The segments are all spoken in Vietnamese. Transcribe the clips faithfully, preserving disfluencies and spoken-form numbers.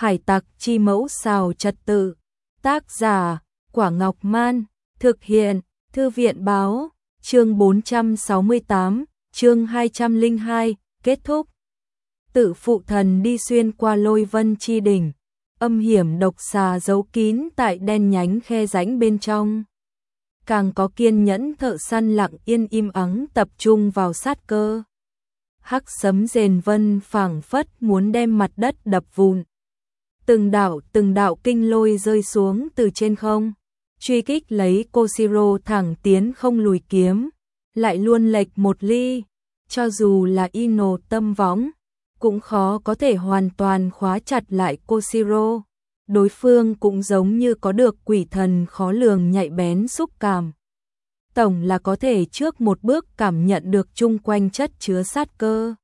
Hải tặc chi mẫu xào trật tự. Tác giả, Quả Ngọc Man. Thực hiện, Thư viện báo. Chương bốn trăm sáu mươi tám, chương hai trăm lẻ hai, kết thúc. Tự phụ thần đi xuyên qua lôi vân chi đỉnh. Âm hiểm độc xà giấu kín tại đen nhánh khe rãnh bên trong. Càng có kiên nhẫn thợ săn lặng yên im ắng tập trung vào sát cơ. Hắc sấm rền vân phảng phất muốn đem mặt đất đập vụn. Từng đạo từng đạo kinh lôi rơi xuống từ trên không, truy kích lấy Koshiro thẳng tiến không lùi kiếm, lại luôn lệch một ly, cho dù là Ino tâm võng, cũng khó có thể hoàn toàn khóa chặt lại Koshiro. Đối phương cũng giống như có được quỷ thần khó lường nhạy bén xúc cảm. Tổng là có thể trước một bước cảm nhận được chung quanh chất chứa sát cơ.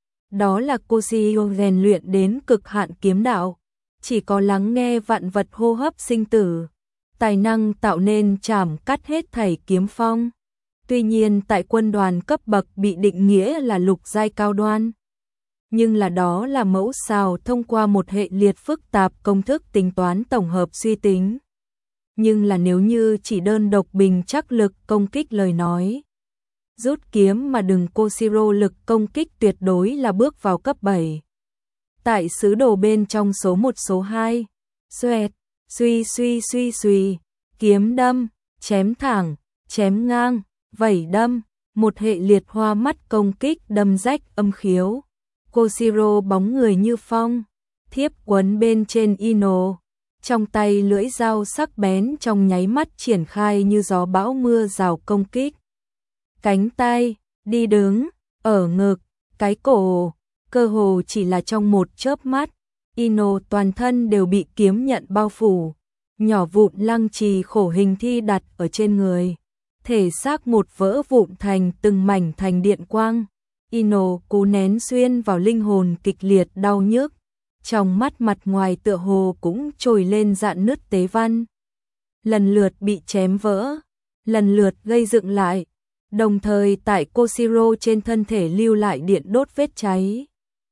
Đó là Koshiro rèn luyện đến cực hạn kiếm đạo, chỉ có lắng nghe vạn vật hô hấp sinh tử, tài năng tạo nên chảm cắt hết thảy kiếm phong. Tuy nhiên tại quân đoàn cấp bậc bị định nghĩa là lục giai cao đoan, nhưng là đó là mẫu xào thông qua một hệ liệt phức tạp công thức tính toán tổng hợp suy tính. Nhưng là nếu như chỉ đơn độc bình chắc lực công kích lời nói, rút kiếm mà đừng Koshiro lực công kích tuyệt đối là bước vào cấp bảy. Tại sứ đồ bên trong số một số hai, xoẹt, suy suy suy suy, kiếm đâm, chém thẳng, chém ngang, vẩy đâm, một hệ liệt hoa mắt công kích đâm rách âm khiếu. Koshiro bóng người như phong, thiếp quấn bên trên Ino, trong tay lưỡi dao sắc bén trong nháy mắt triển khai như gió bão mưa rào công kích. Cánh tay, đi đứng, ở ngực, cái cổ, cơ hồ chỉ là trong một chớp mắt, Ino toàn thân đều bị kiếm nhận bao phủ, nhỏ vụn lăng trì khổ hình thi đặt ở trên người, thể xác một vỡ vụn thành từng mảnh thành điện quang. Ino cố nén xuyên vào linh hồn kịch liệt đau nhức, trong mắt mặt ngoài tựa hồ cũng trồi lên dạn nứt tế văn. Lần lượt bị chém vỡ, lần lượt gây dựng lại, đồng thời tại Koshiro trên thân thể lưu lại điện đốt vết cháy.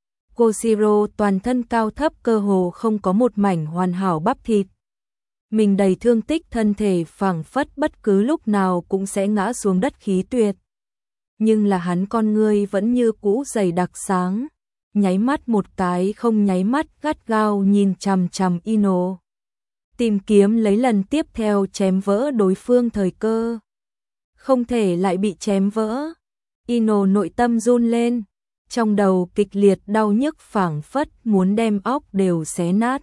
Koshiro toàn thân cao thấp cơ hồ không có một mảnh hoàn hảo bắp thịt. Mình đầy thương tích, thân thể phảng phất bất cứ lúc nào cũng sẽ ngã xuống đất khí tuyệt. Nhưng là hắn con ngươi vẫn như cũ dày đặc sáng, nháy mắt một cái không nháy mắt gắt gao nhìn chằm chằm Ino, tìm kiếm lấy lần tiếp theo chém vỡ đối phương thời cơ. Không thể lại bị chém vỡ. Ino nội tâm run lên, trong đầu kịch liệt đau nhức phảng phất muốn đem óc đều xé nát.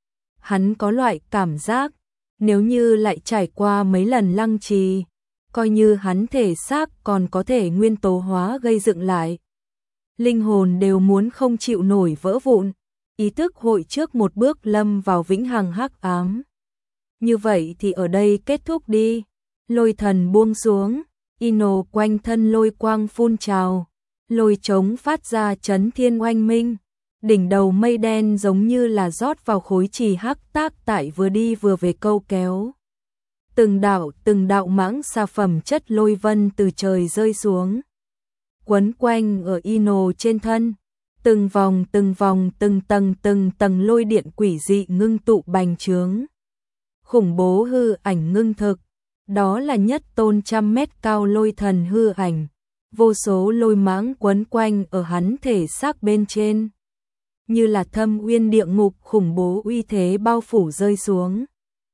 Hắn có loại cảm giác, nếu như lại trải qua mấy lần lăng trì, coi như hắn thể xác còn có thể nguyên tố hóa gây dựng lại, linh hồn đều muốn không chịu nổi vỡ vụn, ý thức hội trước một bước lâm vào vĩnh hằng hắc ám. Như vậy thì ở đây kết thúc đi. Lôi thần buông xuống, Ino quanh thân lôi quang phun trào, lôi trống phát ra chấn thiên oanh minh, đỉnh đầu mây đen giống như là rót vào khối trì hắc tác tại vừa đi vừa về câu kéo. Từng đạo từng đạo mãng xa phẩm chất lôi vân từ trời rơi xuống, quấn quanh ở Ino trên thân, từng vòng từng vòng từng tầng từng tầng lôi điện quỷ dị ngưng tụ bành trướng. Khủng bố hư ảnh ngưng thực, đó là nhất tôn trăm mét cao lôi thần hư ảnh, vô số lôi mãng quấn quanh ở hắn thể xác bên trên, như là thâm uyên địa ngục khủng bố uy thế bao phủ rơi xuống.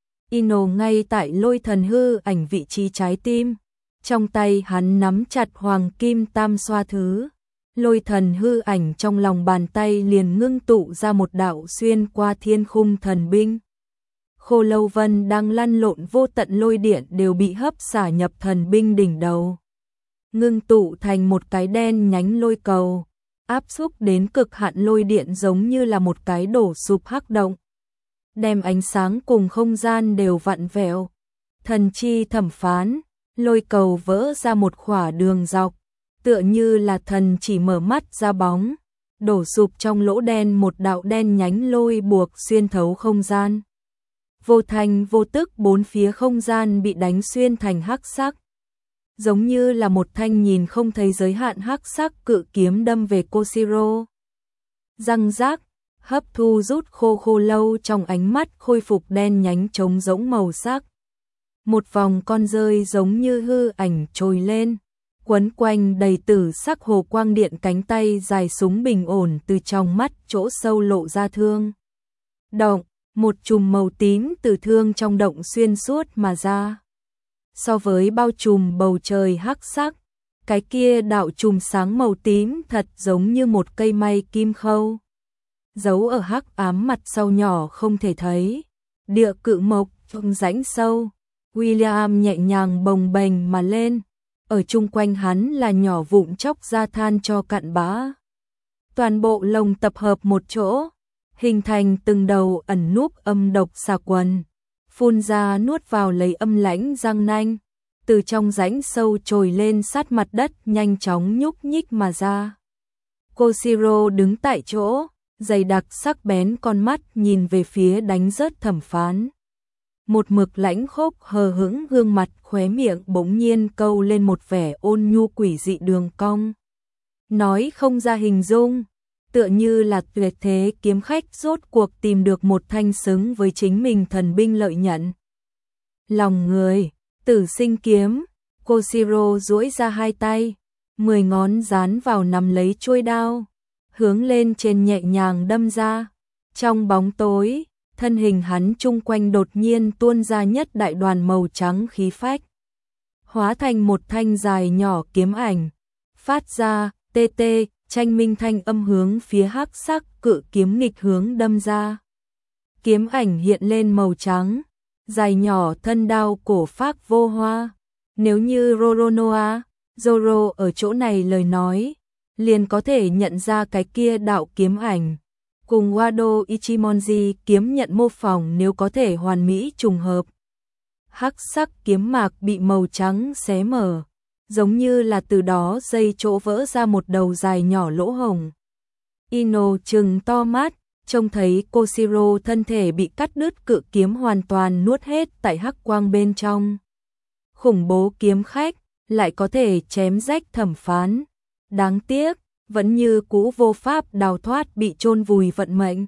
Ino ngay tại lôi thần hư ảnh vị trí trái tim, trong tay hắn nắm chặt hoàng kim tam xoa thứ, lôi thần hư ảnh trong lòng bàn tay liền ngưng tụ ra một đạo xuyên qua thiên khung thần binh. Khô lâu vân đang lăn lộn vô tận lôi điện đều bị hấp xả nhập thần binh đỉnh đầu, ngưng tụ thành một cái đen nhánh lôi cầu, áp xúc đến cực hạn lôi điện giống như là một cái đổ sụp hắc động, đem ánh sáng cùng không gian đều vặn vẹo. Thần chi thẩm phán, lôi cầu vỡ ra một khỏa đường dọc, tựa như là thần chỉ mở mắt ra bóng, đổ sụp trong lỗ đen một đạo đen nhánh lôi buộc xuyên thấu không gian. Vô thành vô tức bốn phía không gian bị đánh xuyên thành hắc sắc, giống như là một thanh nhìn không thấy giới hạn hắc sắc cự kiếm đâm về Koshiro. Răng rác, hấp thu rút khô khô lâu trong ánh mắt khôi phục đen nhánh trống rỗng màu sắc. Một vòng con rơi giống như hư ảnh trồi lên, quấn quanh đầy tử sắc hồ quang điện, cánh tay dài súng bình ổn từ trong mắt chỗ sâu lộ ra thương động, một chùm màu tím từ thương trong động xuyên suốt mà ra. So với bao trùm bầu trời hắc sắc, cái kia đạo chùm sáng màu tím thật giống như một cây may kim khâu, giấu ở hắc ám mặt sau nhỏ không thể thấy. Địa cự mộc trong rãnh sâu, William nhẹ nhàng bồng bềnh mà lên, ở chung quanh hắn là nhỏ vụn chóc ra than cho cặn bã. Toàn bộ lồng tập hợp một chỗ, hình thành từng đầu ẩn núp âm độc xà quần, phun ra nuốt vào lấy âm lãnh răng nanh, từ trong rãnh sâu trồi lên sát mặt đất nhanh chóng nhúc nhích mà ra. Koshiro đứng tại chỗ, dày đặc sắc bén con mắt nhìn về phía đánh rớt thẩm phán. Một mực lãnh khốc hờ hững, gương mặt khóe miệng bỗng nhiên câu lên một vẻ ôn nhu quỷ dị đường cong. Nói không ra hình dung, tựa như là tuyệt thế kiếm khách rốt cuộc tìm được một thanh xứng với chính mình thần binh lợi nhận. Lòng người, tử sinh kiếm, Koshiro duỗi ra hai tay, mười ngón dán vào nắm lấy chuôi đao, hướng lên trên nhẹ nhàng đâm ra. Trong bóng tối, thân hình hắn chung quanh đột nhiên tuôn ra nhất đại đoàn màu trắng khí phách, hóa thành một thanh dài nhỏ kiếm ảnh, phát ra tê tê tranh minh thanh âm hướng phía hắc sắc cự kiếm nghịch hướng đâm ra. Kiếm ảnh hiện lên màu trắng, dài nhỏ, thân đao cổ phác vô hoa. Nếu như Roronoa, Zoro ở chỗ này lời nói, liền có thể nhận ra cái kia đạo kiếm ảnh cùng Wado Ichimonji kiếm nhận mô phỏng nếu có thể hoàn mỹ trùng hợp. Hắc sắc kiếm mạc bị màu trắng xé mở, giống như là từ đó dây chỗ vỡ ra một đầu dài nhỏ lỗ hổng. Ino trừng to mắt, trông thấy Koshiro thân thể bị cắt đứt, cự kiếm hoàn toàn nuốt hết tại hắc quang bên trong. Khủng bố kiếm khách lại có thể chém rách thẩm phán. Đáng tiếc, vẫn như cũ vô pháp đào thoát bị chôn vùi vận mệnh.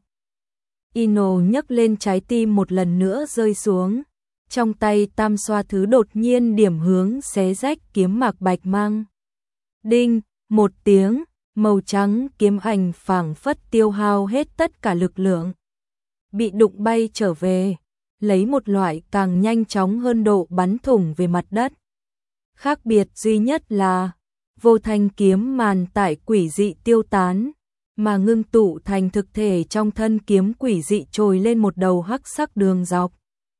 Ino nhấc lên, trái tim một lần nữa rơi xuống. Trong tay tam xoa thứ đột nhiên điểm hướng xé rách kiếm mạc bạch mang. Đinh, một tiếng, màu trắng kiếm ảnh phảng phất tiêu hao hết tất cả lực lượng, bị đụng bay trở về, lấy một loại càng nhanh chóng hơn độ bắn thủng về mặt đất. Khác biệt duy nhất là vô thanh kiếm màn tại quỷ dị tiêu tán, mà ngưng tụ thành thực thể trong thân kiếm quỷ dị trồi lên một đầu hắc sắc đường dọc.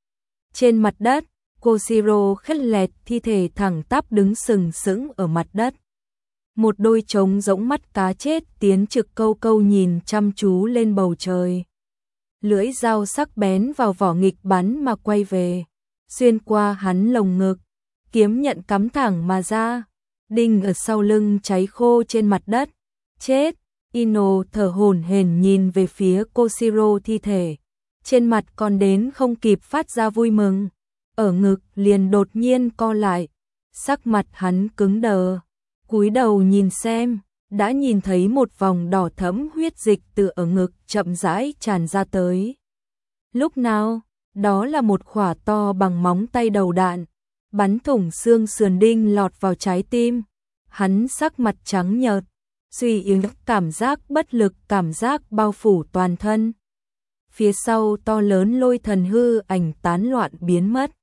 Trên mặt đất, Koshiro khét lẹt, thi thể thẳng tắp đứng sừng sững ở mặt đất. Một đôi trống rỗng mắt cá chết tiến trực câu câu nhìn chăm chú lên bầu trời. Lưỡi dao sắc bén vào vỏ nghịch bắn mà quay về, xuyên qua hắn lồng ngực, kiếm nhận cắm thẳng mà ra, đinh ở sau lưng cháy khô trên mặt đất. Chết! Ino thở hổn hển nhìn về phía Koshiro thi thể, trên mặt còn đến không kịp phát ra vui mừng, ở ngực liền đột nhiên co lại, sắc mặt hắn cứng đờ, cúi đầu nhìn xem, đã nhìn thấy một vòng đỏ thẫm huyết dịch từ ở ngực chậm rãi tràn ra tới. Lúc nào, đó là một khỏa to bằng móng tay đầu đạn, bắn thủng xương sườn, đinh lọt vào trái tim. Hắn sắc mặt trắng nhợt, suy yếu, cảm giác bất lực, cảm giác bao phủ toàn thân. Phía sau to lớn lôi thần hư ảnh tán loạn biến mất.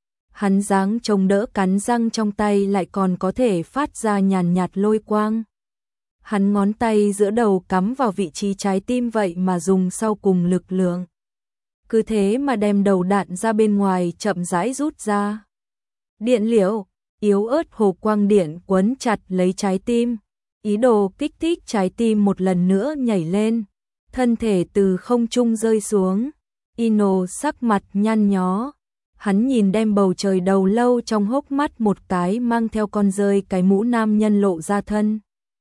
Hắn dáng chống đỡ, cắn răng, trong tay lại còn có thể phát ra nhàn nhạt lôi quang. Hắn ngón tay giữa đầu cắm vào vị trí trái tim vậy mà dùng sau cùng lực lượng. Cứ thế mà đem đầu đạn ra bên ngoài chậm rãi rút ra. Điện liễu, yếu ớt hồ quang điện quấn chặt lấy trái tim, ý đồ kích thích trái tim một lần nữa nhảy lên. Thân thể từ không trung rơi xuống, Ino sắc mặt nhăn nhó. Hắn nhìn đem bầu trời đầu lâu trong hốc mắt một cái, mang theo con rơi cái mũ nam nhân lộ ra thân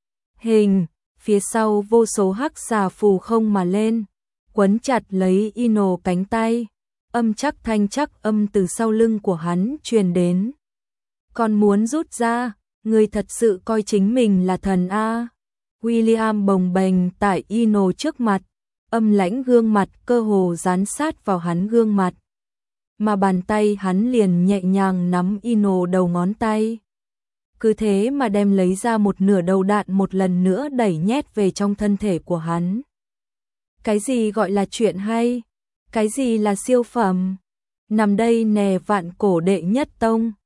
hình, phía sau vô số hắc xà phù không mà lên, quấn chặt lấy Ino cánh tay. Âm chắc thanh chắc âm từ sau lưng của hắn truyền đến. Còn muốn rút ra, người thật sự coi chính mình là thần a? William bồng bềnh tại Ino trước mặt, âm lãnh gương mặt cơ hồ dán sát vào hắn gương mặt. Mà bàn tay hắn liền nhẹ nhàng nắm Ino đầu ngón tay. Cứ thế mà đem lấy ra một nửa đầu đạn một lần nữa đẩy nhét về trong thân thể của hắn. Cái gì gọi là chuyện hay? Cái gì là siêu phẩm? Nằm đây nè vạn cổ đệ nhất tông.